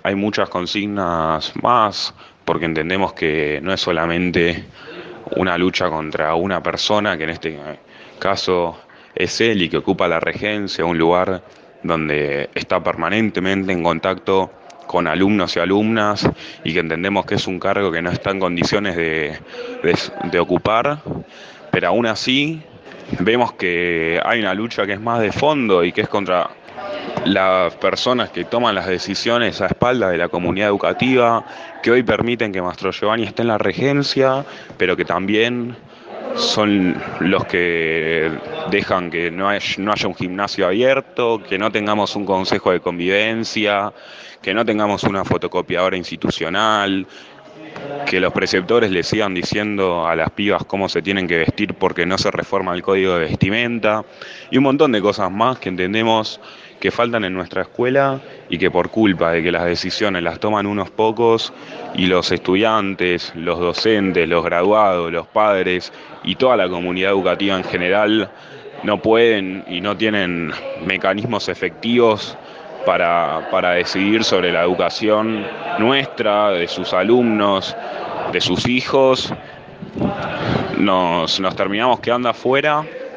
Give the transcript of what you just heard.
hay muchas consignas más, porque entendemos que no es solamente una lucha contra una persona, que en este caso es él y que ocupa la regencia, un lugar donde está permanentemente en contacto con alumnos y alumnas y que entendemos que es un cargo que no está en condiciones de ocupar, pero aún así vemos que hay una lucha que es más de fondo y que es contra las personas que toman las decisiones a espaldas de la comunidad educativa, que hoy permiten que Mastro Giovanni esté en la regencia, pero que también son los que dejan que no haya un gimnasio abierto, que no tengamos un consejo de convivencia, que no tengamos una fotocopiadora institucional, que los preceptores le sigan diciendo a las pibas cómo se tienen que vestir porque no se reforma el código de vestimenta y un montón de cosas más que entendemos que faltan en nuestra escuela y que por culpa de que las decisiones las toman unos pocos y los estudiantes, los docentes, los graduados, los padres y toda la comunidad educativa en general no pueden y no tienen mecanismos efectivos para decidir sobre la educación nuestra, de sus alumnos, de sus hijos, nos terminamos quedando afuera